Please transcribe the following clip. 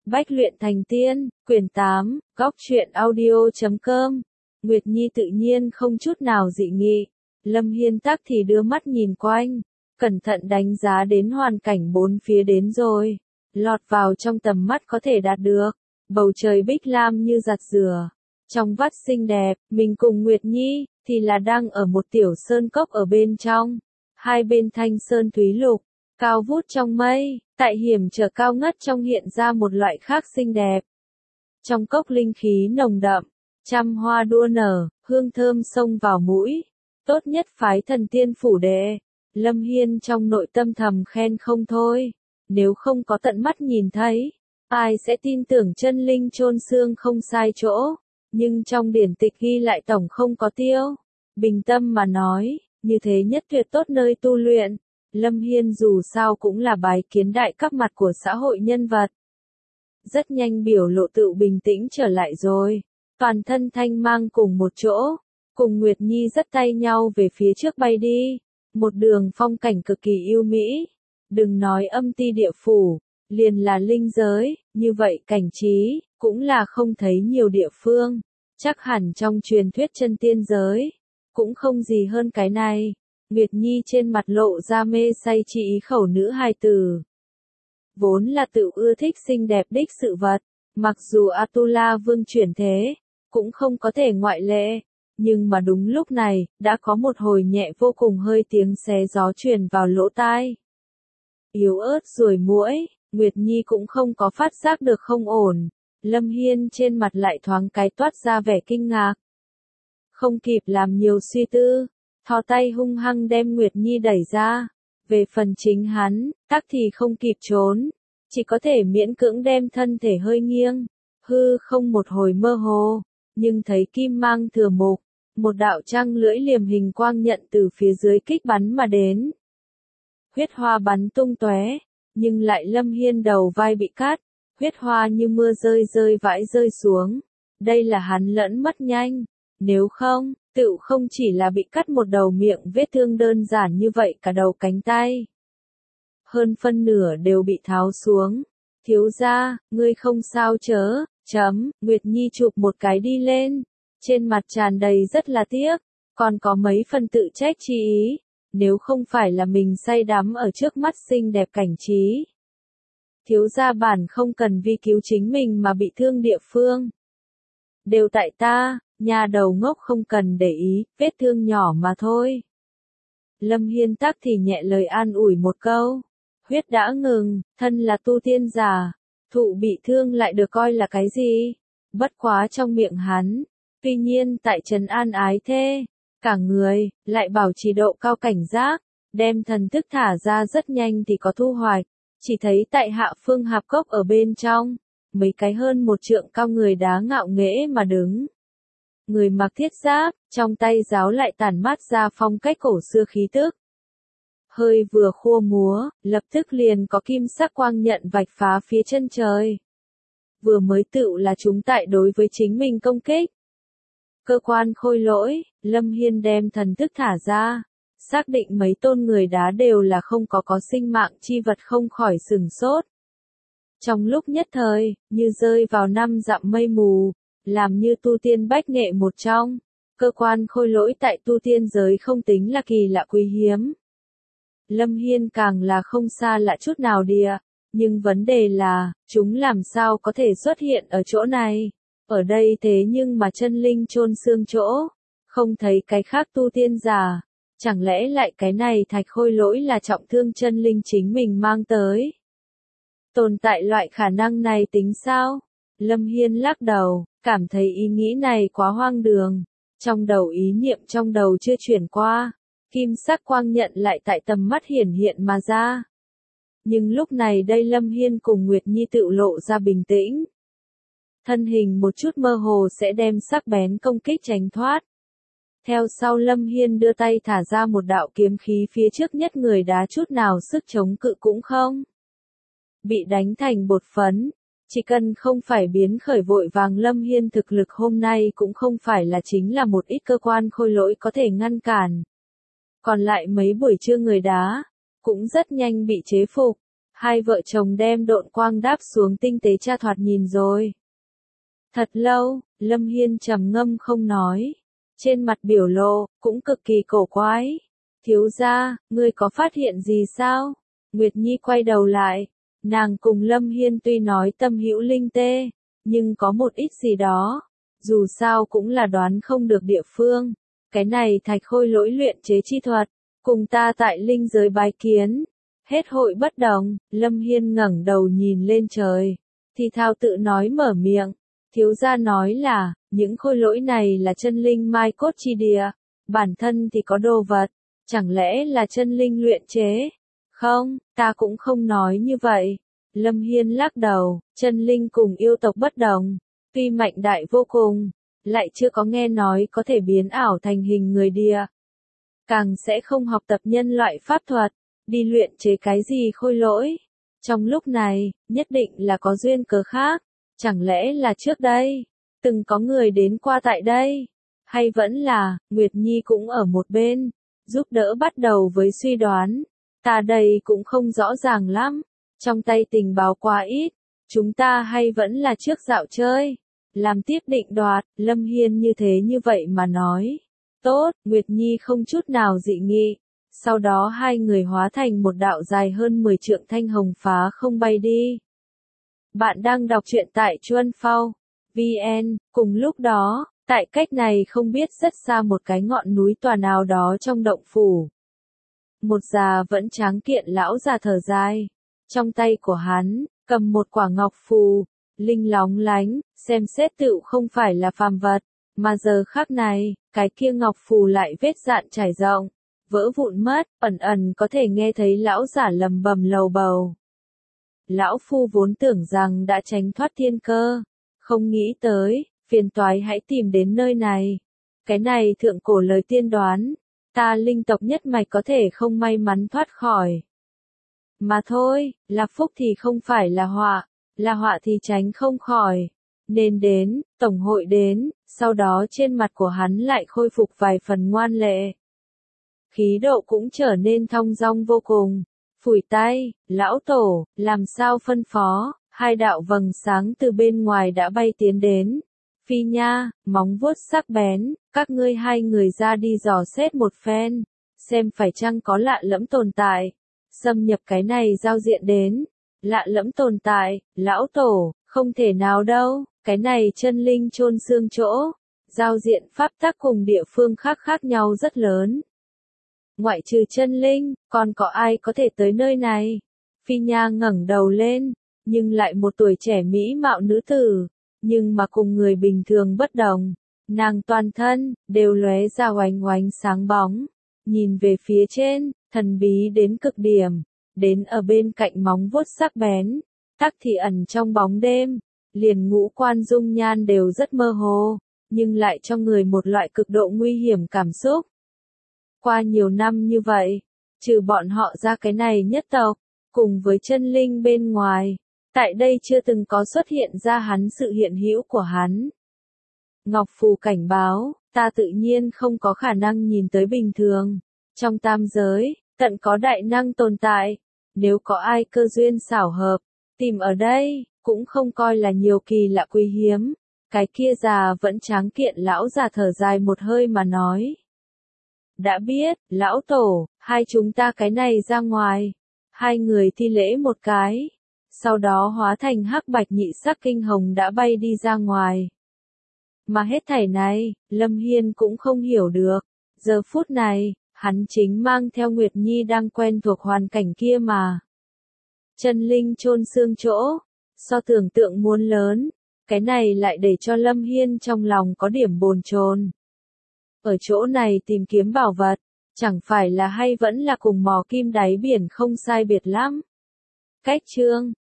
Bách luyện thành tiên, quyển 8, góc truyện audio.com. Nguyệt Nhi tự nhiên không chút nào dị nghị. Lâm Hiên tắc thì đưa mắt nhìn quanh, cẩn thận đánh giá đến hoàn cảnh bốn phía đến rồi. Lọt vào trong tầm mắt có thể đạt được. Bầu trời bích lam như giặt rửa. Trong vắt xinh đẹp, mình cùng Nguyệt Nhi, thì là đang ở một tiểu sơn cốc ở bên trong. Hai bên thanh sơn thúy lục, cao vút trong mây, tại hiểm trở cao ngất trong hiện ra một loại khác xinh đẹp. Trong cốc linh khí nồng đậm, trăm hoa đua nở, hương thơm xông vào mũi. Tốt nhất phái thần tiên phủ đệ. Lâm Hiên trong nội tâm thầm khen không thôi. Nếu không có tận mắt nhìn thấy, ai sẽ tin tưởng chân linh chôn xương không sai chỗ. Nhưng trong điển tịch ghi lại tổng không có tiêu. Bình tâm mà nói, như thế nhất tuyệt tốt nơi tu luyện. Lâm Hiên dù sao cũng là bái kiến đại cấp mặt của xã hội nhân vật. Rất nhanh biểu lộ tự bình tĩnh trở lại rồi. Toàn thân thanh mang cùng một chỗ. Cùng Nguyệt Nhi dắt tay nhau về phía trước bay đi. Một đường phong cảnh cực kỳ yêu mỹ. Đừng nói âm ti địa phủ, liền là linh giới, như vậy cảnh trí, cũng là không thấy nhiều địa phương. Chắc hẳn trong truyền thuyết chân tiên giới, cũng không gì hơn cái này. Nguyệt Nhi trên mặt lộ ra mê say chi ý khẩu nữ hài tử. Vốn là tự ưa thích xinh đẹp đích sự vật, mặc dù Atula vương chuyển thế, cũng không có thể ngoại lệ. Nhưng mà đúng lúc này, đã có một hồi nhẹ vô cùng hơi tiếng xé gió truyền vào lỗ tai. Yếu ớt ruồi muỗi, Nguyệt Nhi cũng không có phát giác được không ổn. Lâm Hiên trên mặt lại thoáng cái toát ra vẻ kinh ngạc. Không kịp làm nhiều suy tư, thò tay hung hăng đem Nguyệt Nhi đẩy ra. Về phần chính hắn, tắc thì không kịp trốn, chỉ có thể miễn cưỡng đem thân thể hơi nghiêng. Hư không một hồi mơ hồ, nhưng thấy kim mang thừa mục, một đạo trăng lưỡi liềm hình quang nhận từ phía dưới kích bắn mà đến. Huyết hoa bắn tung tóe, nhưng lại Lâm Hiên đầu vai bị cắt, huyết hoa như mưa rơi rơi vãi rơi xuống. Đây là hắn lẫn mất nhanh, nếu không, tựu không chỉ là bị cắt một đầu miệng vết thương đơn giản như vậy cả đầu cánh tay. Hơn phân nửa đều bị tháo xuống. Thiếu gia, ngươi không sao chớ, Nguyệt Nhi chụp một cái đi lên. Trên mặt tràn đầy rất là tiếc, còn có mấy phần tự trách chi ý. Nếu không phải là mình say đắm ở trước mắt xinh đẹp cảnh trí. Thiếu gia bản không cần vì cứu chính mình mà bị thương địa phương. Đều tại ta, nhà đầu ngốc không cần để ý, vết thương nhỏ mà thôi. Lâm Hiên tắc thì nhẹ lời an ủi một câu. Huyết đã ngừng, thân là tu tiên giả, thụ bị thương lại được coi là cái gì? Bất quá trong miệng hắn, tuy nhiên tại trấn an ái thê, cả người, lại bảo trì độ cao cảnh giác, đem thần thức thả ra rất nhanh thì có thu hoạch. Chỉ thấy tại hạ phương hạp cốc ở bên trong, mấy cái hơn một trượng cao người đá ngạo nghễ mà đứng. Người mặc thiết giáp, trong tay giáo lại tản mát ra phong cách cổ xưa khí tức. Hơi vừa khua múa, lập tức liền có kim sắc quang nhận vạch phá phía chân trời. Vừa mới tựu là chúng tại đối với chính mình công kích. Cơ quan khôi lỗi, Lâm Hiên đem thần thức thả ra, xác định mấy tôn người đá đều là không có sinh mạng chi vật không khỏi sửng sốt. Trong lúc nhất thời, như rơi vào năm dặm mây mù, làm như tu tiên bách nghệ một trong, cơ quan khôi lỗi tại tu tiên giới không tính là kỳ lạ quý hiếm. Lâm Hiên càng là không xa lạ chút nào địa, nhưng vấn đề là, chúng làm sao có thể xuất hiện ở chỗ này. Ở đây thế nhưng mà chân linh chôn xương chỗ, không thấy cái khác tu tiên giả, chẳng lẽ lại cái này thạch khôi lỗi là trọng thương chân linh chính mình mang tới. Tồn tại loại khả năng này tính sao? Lâm Hiên lắc đầu, cảm thấy ý nghĩ này quá hoang đường, trong đầu ý niệm trong đầu chưa chuyển qua, kim sắc quang nhận lại tại tầm mắt hiển hiện mà ra. Nhưng lúc này đây Lâm Hiên cùng Nguyệt Nhi tự lộ ra bình tĩnh. Thân hình một chút mơ hồ sẽ đem sắc bén công kích tránh thoát. Theo sau Lâm Hiên đưa tay thả ra một đạo kiếm khí phía trước nhất người đá chút nào sức chống cự cũng không. Bị đánh thành bột phấn, chỉ cần không phải biến khởi vội vàng Lâm Hiên thực lực hôm nay cũng không phải là chính là một ít cơ quan khôi lỗi có thể ngăn cản. Còn lại mấy buổi trưa người đá, cũng rất nhanh bị chế phục. Hai vợ chồng đem độn quang đáp xuống tinh tế tra thoạt nhìn rồi. Thật lâu, Lâm Hiên trầm ngâm không nói. Trên mặt biểu lộ, cũng cực kỳ cổ quái. Thiếu gia, ngươi có phát hiện gì sao? Nguyệt Nhi quay đầu lại. Nàng cùng Lâm Hiên tuy nói tâm hữu linh tê, nhưng có một ít gì đó. Dù sao cũng là đoán không được địa phương. Cái này thạch khôi lỗi luyện chế chi thuật. Cùng ta tại linh giới bái kiến. Hết hội bất đồng, Lâm Hiên ngẩng đầu nhìn lên trời. Thì thào tự nói mở miệng. Thiếu gia nói là, những khôi lỗi này là chân linh mai cốt chi địa. Bản thân thì có đồ vật. Chẳng lẽ là chân linh luyện chế? Không, ta cũng không nói như vậy. Lâm Hiên lắc đầu, chân linh cùng yêu tộc bất đồng. Tuy mạnh đại vô cùng, lại chưa có nghe nói có thể biến ảo thành hình người địa. Càng sẽ không học tập nhân loại pháp thuật, đi luyện chế cái gì khôi lỗi. Trong lúc này, nhất định là có duyên cớ khác. Chẳng lẽ là trước đây, từng có người đến qua tại đây? Hay vẫn là, Nguyệt Nhi cũng ở một bên, giúp đỡ bắt đầu với suy đoán. Ta đây cũng không rõ ràng lắm. Trong tay tình báo quá ít. Chúng ta hay vẫn là trước dạo chơi. Làm tiếp định đoạt, Lâm Hiên như thế như vậy mà nói. Tốt, Nguyệt Nhi không chút nào dị nghị. Sau đó hai người hóa thành một đạo dài hơn 10 trượng thanh hồng phá không bay đi. Bạn đang đọc truyện tại Chuân Phao VN, cùng lúc đó, tại cách này không biết rất xa một cái ngọn núi tòa nào đó trong động phủ. Một già vẫn tráng kiện lão già thở dài. Trong tay của hắn, cầm một quả ngọc phù, linh lóng lánh, xem xét tựu không phải là phàm vật, mà giờ khắc này, cái kia ngọc phù lại vết dạn trải rộng, vỡ vụn mất, ẩn ẩn có thể nghe thấy lão giả lầm bầm lầu bầu. Lão phu vốn tưởng rằng đã tránh thoát thiên cơ, không nghĩ tới, phiền toái hãy tìm đến nơi này. Cái này thượng cổ lời tiên đoán, ta linh tộc nhất mạch có thể không may mắn thoát khỏi. Mà thôi, là phúc thì không phải là họa thì tránh không khỏi. Nên đến, tổng hội đến, sau đó trên mặt của hắn lại khôi phục vài phần ngoan lệ. Khí độ cũng trở nên thong dong vô cùng. Phủi tay, lão tổ, làm sao phân phó, hai đạo vầng sáng từ bên ngoài đã bay tiến đến. Phi nha, móng vuốt sắc bén, các ngươi hai người ra đi dò xét một phen, xem phải chăng có lạ lẫm tồn tại. Xâm nhập cái này giao diện đến, lạ lẫm tồn tại, lão tổ, không thể nào đâu, cái này chân linh chôn xương chỗ, giao diện pháp tắc cùng địa phương khác khác nhau rất lớn. Ngoại trừ chân linh, còn có ai có thể tới nơi này? Phi Nha ngẩng đầu lên, nhưng lại một tuổi trẻ mỹ mạo nữ tử, nhưng mà cùng người bình thường bất đồng, nàng toàn thân đều lóe ra oánh oánh sáng bóng, nhìn về phía trên, thần bí đến cực điểm, đến ở bên cạnh móng vuốt sắc bén, tắc thì ẩn trong bóng đêm, liền ngũ quan dung nhan đều rất mơ hồ, nhưng lại cho người một loại cực độ nguy hiểm cảm xúc. Qua nhiều năm như vậy, trừ bọn họ ra cái này nhất tộc, cùng với chân linh bên ngoài, tại đây chưa từng có xuất hiện ra hắn sự hiện hữu của hắn. Ngọc Phù cảnh báo, ta tự nhiên không có khả năng nhìn tới bình thường. Trong tam giới, tận có đại năng tồn tại, nếu có ai cơ duyên xảo hợp, tìm ở đây, cũng không coi là nhiều kỳ lạ quý hiếm. Cái kia già vẫn tráng kiện lão già thở dài một hơi mà nói. Đã biết, lão tổ, hai chúng ta cái này ra ngoài. Hai người thi lễ một cái. Sau đó hóa thành hắc bạch nhị sắc kinh hồng đã bay đi ra ngoài. Mà hết thảy này, Lâm Hiên cũng không hiểu được. Giờ phút này, hắn chính mang theo Nguyệt Nhi đang quen thuộc hoàn cảnh kia mà. Chân linh chôn xương chỗ, so tưởng tượng muốn lớn, cái này lại để cho Lâm Hiên trong lòng có điểm bồn chồn. Ở chỗ này tìm kiếm bảo vật, chẳng phải là hay vẫn là cùng mò kim đáy biển không sai biệt lắm. Cách chương